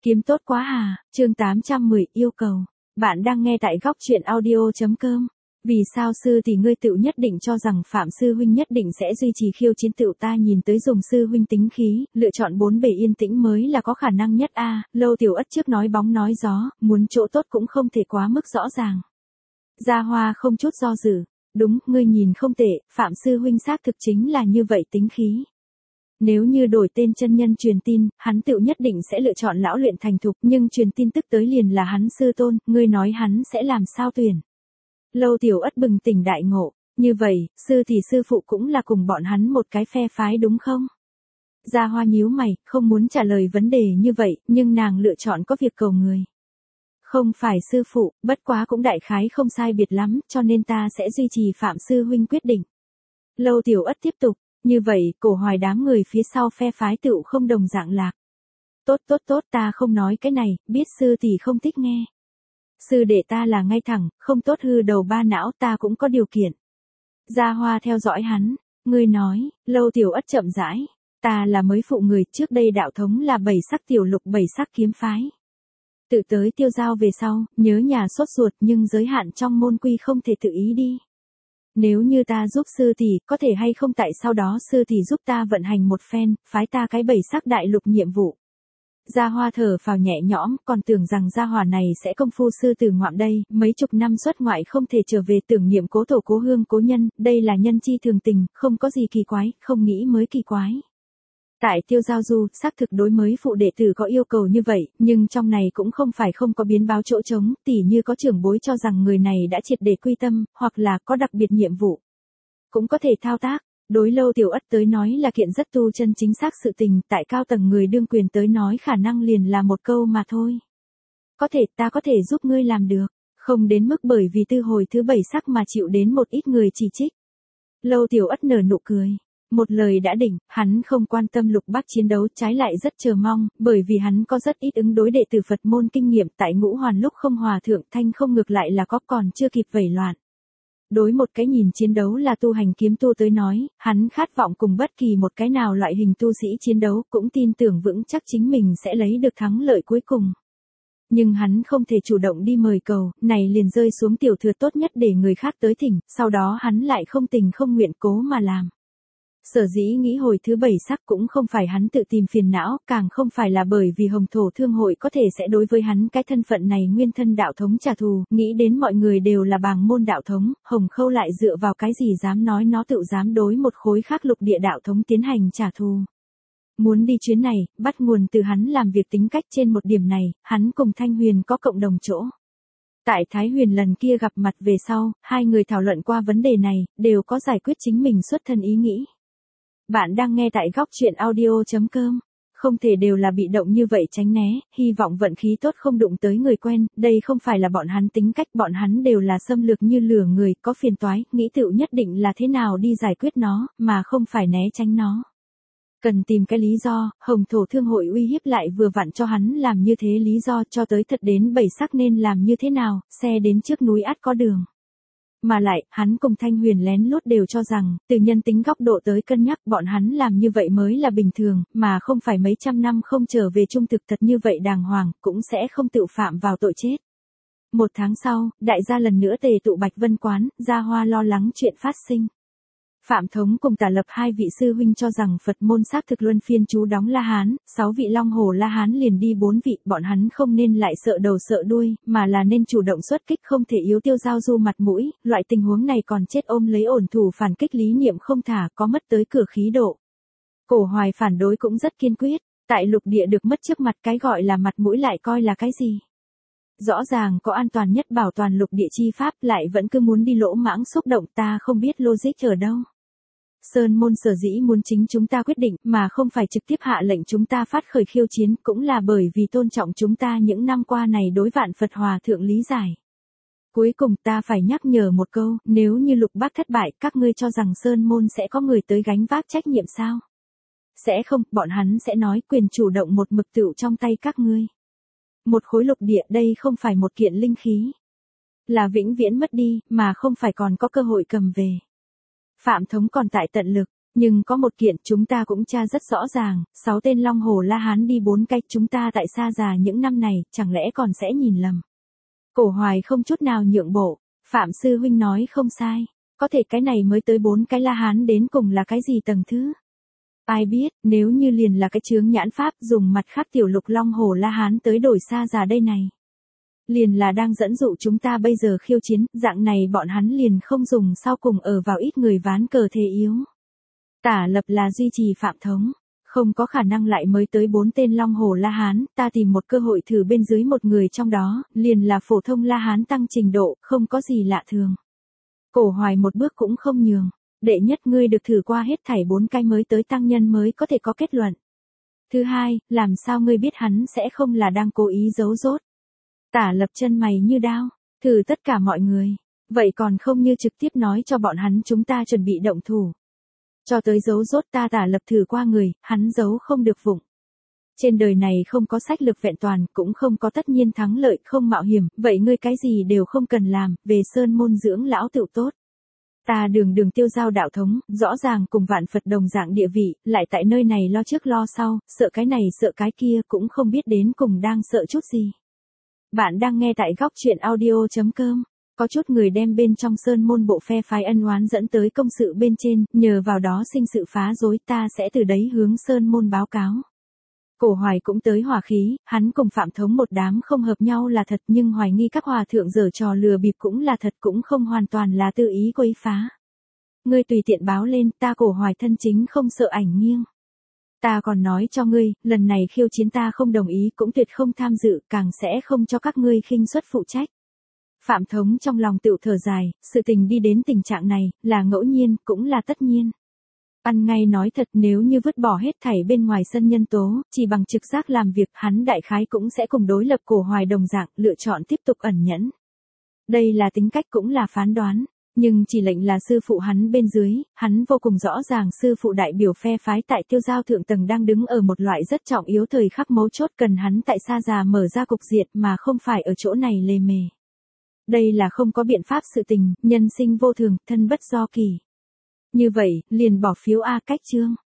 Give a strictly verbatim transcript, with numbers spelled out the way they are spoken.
Kiếm tốt quá à, chương tám trăm mười yêu cầu. Bạn đang nghe tại góc truyện audio.com. Vì sao sư thì ngươi tựu nhất định cho rằng Phạm sư huynh nhất định sẽ duy trì khiêu chiến tựu ta nhìn tới dùng sư huynh tính khí, lựa chọn bốn bề yên tĩnh mới là có khả năng nhất a. Lâu Tiểu Ất trước nói bóng nói gió, muốn chỗ tốt cũng không thể quá mức rõ ràng. Gia Hoa không chút do dự, đúng, ngươi nhìn không tệ, Phạm sư huynh xác thực chính là như vậy tính khí. Nếu như đổi tên chân nhân truyền tin, hắn tựu nhất định sẽ lựa chọn lão luyện thành thục, nhưng truyền tin tức tới liền là hắn sư tôn, ngươi nói hắn sẽ làm sao tuyển. Lâu Tiểu Ất bừng tỉnh đại ngộ, như vậy, sư thì sư phụ cũng là cùng bọn hắn một cái phe phái đúng không? Gia Hoa nhíu mày, không muốn trả lời vấn đề như vậy, nhưng nàng lựa chọn có việc cầu người. Không phải sư phụ, bất quá cũng đại khái không sai biệt lắm, cho nên ta sẽ duy trì Phạm sư huynh quyết định. Lâu Tiểu Ất tiếp tục. Như vậy, cổ hoài đám người phía sau phe phái tựu không đồng dạng lạc. Tốt tốt tốt, ta không nói cái này, biết sư thì không thích nghe. Sư đệ ta là ngay thẳng, không tốt hư đầu ba não, ta cũng có điều kiện. Gia Hoa theo dõi hắn, ngươi nói, Lâu Tiểu Ất chậm rãi, ta là mới phụ người, trước đây đạo thống là bảy sắc tiểu lục bảy sắc kiếm phái. Tự tới tiêu giao về sau, nhớ nhà sốt ruột nhưng giới hạn trong môn quy không thể tự ý đi. Nếu như ta giúp sư thì, có thể hay không tại sau đó sư thì giúp ta vận hành một phen, phái ta cái bảy sắc đại lục nhiệm vụ. Gia Hoa thở phào nhẹ nhõm, còn tưởng rằng gia hỏa này sẽ công phu sư từ ngoạm đây, mấy chục năm xuất ngoại không thể trở về tưởng niệm cố tổ cố hương cố nhân, đây là nhân chi thường tình, không có gì kỳ quái, không nghĩ mới kỳ quái. Tại tiêu giao du, xác thực đối mới phụ đệ tử có yêu cầu như vậy, nhưng trong này cũng không phải không có biến báo chỗ trống, tỉ như có trưởng bối cho rằng người này đã triệt để quy tâm, hoặc là có đặc biệt nhiệm vụ. Cũng có thể thao tác, đối Lâu Tiểu Ất tới nói là kiện rất tu chân chính xác sự tình, tại cao tầng người đương quyền tới nói khả năng liền là một câu mà thôi. Có thể, ta có thể giúp ngươi làm được, không đến mức bởi vì tư hồi thứ bảy sắc mà chịu đến một ít người chỉ trích. Lâu Tiểu Ất nở nụ cười. Một lời đã định, hắn không quan tâm Lục Bắc chiến đấu, trái lại rất chờ mong, bởi vì hắn có rất ít ứng đối đệ tử Phật môn kinh nghiệm, tại ngũ hoàn lúc không hòa thượng thanh không ngược lại là có còn chưa kịp vẩy loạn. Đối một cái nhìn chiến đấu là tu hành kiếm tu tới nói, hắn khát vọng cùng bất kỳ một cái nào loại hình tu sĩ chiến đấu, cũng tin tưởng vững chắc chính mình sẽ lấy được thắng lợi cuối cùng. Nhưng hắn không thể chủ động đi mời cầu, này liền rơi xuống tiểu thừa tốt nhất để người khác tới thỉnh, sau đó hắn lại không tình không nguyện cố mà làm. Sở dĩ nghĩ hồi thứ bảy sắc cũng không phải hắn tự tìm phiền não, càng không phải là bởi vì Hồng Thổ Thương hội có thể sẽ đối với hắn cái thân phận này nguyên thân đạo thống trả thù, nghĩ đến mọi người đều là bàng môn đạo thống, Hồng Khâu lại dựa vào cái gì dám nói nó tự dám đối một khối khác lục địa đạo thống tiến hành trả thù. Muốn đi chuyến này, bắt nguồn từ hắn làm việc tính cách trên một điểm này, hắn cùng Thanh Huyền có cộng đồng chỗ. Tại Thái Huyền lần kia gặp mặt về sau, hai người thảo luận qua vấn đề này, đều có giải quyết chính mình xuất thân ý nghĩ. Bạn đang nghe tại góc truyện audio.com. Không thể đều là bị động như vậy tránh né, hy vọng vận khí tốt không đụng tới người quen, đây không phải là bọn hắn tính cách, bọn hắn đều là xâm lược như lửa người, có phiền toái, nghĩ tựu nhất định là thế nào đi giải quyết nó, mà không phải né tránh nó. Cần tìm cái lý do, Hồng Thổ Thương hội uy hiếp lại vừa vặn cho hắn làm như thế lý do cho tới thật đến bảy sắc nên làm như thế nào, xe đến trước núi ắt có đường. Mà lại, hắn cùng Thanh Huyền lén lút đều cho rằng, từ nhân tính góc độ tới cân nhắc bọn hắn làm như vậy mới là bình thường, mà không phải mấy trăm năm không trở về trung thực thật như vậy đàng hoàng, cũng sẽ không tự phạm vào tội chết. Một tháng sau, đại gia lần nữa tề tụ Bạch Vân Quán, Gia Hoa lo lắng chuyện phát sinh. Phạm Thống cùng Tả Lập hai vị sư huynh cho rằng Phật môn xác thực luân phiên chú đóng La Hán, sáu vị Long Hồ La Hán liền đi bốn vị, bọn hắn không nên lại sợ đầu sợ đuôi, mà là nên chủ động xuất kích không thể yếu tiêu giao du mặt mũi, loại tình huống này còn chết ôm lấy ổn thủ phản kích lý niệm không thả, có mất tới cửa khí độ. Cổ Hoài phản đối cũng rất kiên quyết, tại lục địa được mất trước mặt cái gọi là mặt mũi lại coi là cái gì. Rõ ràng có an toàn nhất bảo toàn lục địa chi pháp lại vẫn cứ muốn đi lỗ mãng xúc động, ta không biết logic ở đâu. Sơn môn sở dĩ muốn chính chúng ta quyết định mà không phải trực tiếp hạ lệnh chúng ta phát khởi khiêu chiến cũng là bởi vì tôn trọng chúng ta những năm qua này đối vạn Phật Hòa Thượng lý giải. Cuối cùng ta phải nhắc nhở một câu, nếu như Lục Bác thất bại các ngươi cho rằng Sơn môn sẽ có người tới gánh vác trách nhiệm sao? Sẽ không, bọn hắn sẽ nói quyền chủ động một mực tựu trong tay các ngươi. Một khối lục địa đây không phải một kiện linh khí. Là vĩnh viễn mất đi, mà không phải còn có cơ hội cầm về. Phạm Thống còn tại tận lực, Nhưng có một kiện chúng ta cũng tra rất rõ ràng, sáu tên Long Hổ La Hán đi bốn cái, chúng ta tại Sa Già những năm này, chẳng lẽ còn sẽ nhìn lầm. Cổ Hoài không chút nào nhượng bộ, Phạm sư huynh nói không sai, có thể cái này mới tới bốn cái La Hán đến cùng là cái gì tầng thứ. Ai biết, nếu như liền là cái chướng nhãn pháp dùng mặt khác tiểu lục Long Hổ La Hán tới đổi Sa Già đây này. Liền là đang dẫn dụ chúng ta bây giờ khiêu chiến, dạng này bọn hắn liền không dùng sau cùng ở vào ít người ván cờ thế yếu. Tả Lập là duy trì Phạm Thống, không có khả năng lại mới tới bốn tên Long Hổ La Hán, ta tìm một cơ hội thử bên dưới một người trong đó, liền là phổ thông La Hán tăng trình độ, không có gì lạ thường. Cổ Hoài một bước cũng không nhường, đệ nhất ngươi được thử qua hết thảy bốn cái mới tới tăng nhân mới có thể có kết luận. Thứ hai, làm sao ngươi biết hắn sẽ không là đang cố ý giấu giốt. Tả Lập chân mày như đao, thử tất cả mọi người, vậy còn không như trực tiếp nói cho bọn hắn chúng ta chuẩn bị động thủ. Cho tới giấu rốt ta Tả Lập thử qua người, hắn giấu không được vụng. Trên đời này không có sách lược vẹn toàn, cũng không có tất nhiên thắng lợi, không mạo hiểm, vậy ngươi cái gì đều không cần làm, về sơn môn dưỡng lão tựu tốt. Ta đường đường tiêu giao đạo thống, rõ ràng cùng vạn Phật đồng dạng địa vị, lại tại nơi này lo trước lo sau, sợ cái này sợ cái kia cũng không biết đến cùng đang sợ chút gì. Bạn đang nghe tại góc truyện audio chấm com. Có chút người đem bên trong sơn môn bộ phe phái ân oán dẫn tới công sự bên trên, nhờ vào đó sinh sự phá rối, ta sẽ từ đấy hướng sơn môn báo cáo. Cổ Hoài cũng tới hỏa khí, hắn cùng Phạm Thống một đám không hợp nhau là thật, nhưng hoài nghi các hòa thượng giở trò lừa bịp cũng là thật, cũng không hoàn toàn là tự ý quấy phá. Ngươi tùy tiện báo lên, ta Cổ Hoài thân chính không sợ ảnh nghiêng. Ta còn nói cho ngươi, lần này khiêu chiến ta không đồng ý, cũng tuyệt không tham dự, càng sẽ không cho các ngươi khinh suất phụ trách. Phạm Thống trong lòng tự thở dài, sự tình đi đến tình trạng này, là ngẫu nhiên, cũng là tất nhiên. Ăn ngay nói thật, nếu như vứt bỏ hết thảy bên ngoài sân nhân tố, chỉ bằng trực giác làm việc, hắn đại khái cũng sẽ cùng đối lập Cổ Hoài đồng dạng, lựa chọn tiếp tục ẩn nhẫn. Đây là tính cách cũng là phán đoán, nhưng chỉ lệnh là sư phụ hắn bên dưới, hắn vô cùng rõ ràng sư phụ đại biểu phe phái tại tiêu giao thượng tầng đang đứng ở một loại rất trọng yếu thời khắc mấu chốt, cần hắn tại Sa Già mở ra cục diện mà không phải ở chỗ này lề mề. Đây là không có biện pháp sự tình, nhân sinh vô thường, thân bất do kỳ. Như vậy, liền bỏ phiếu A cách chương.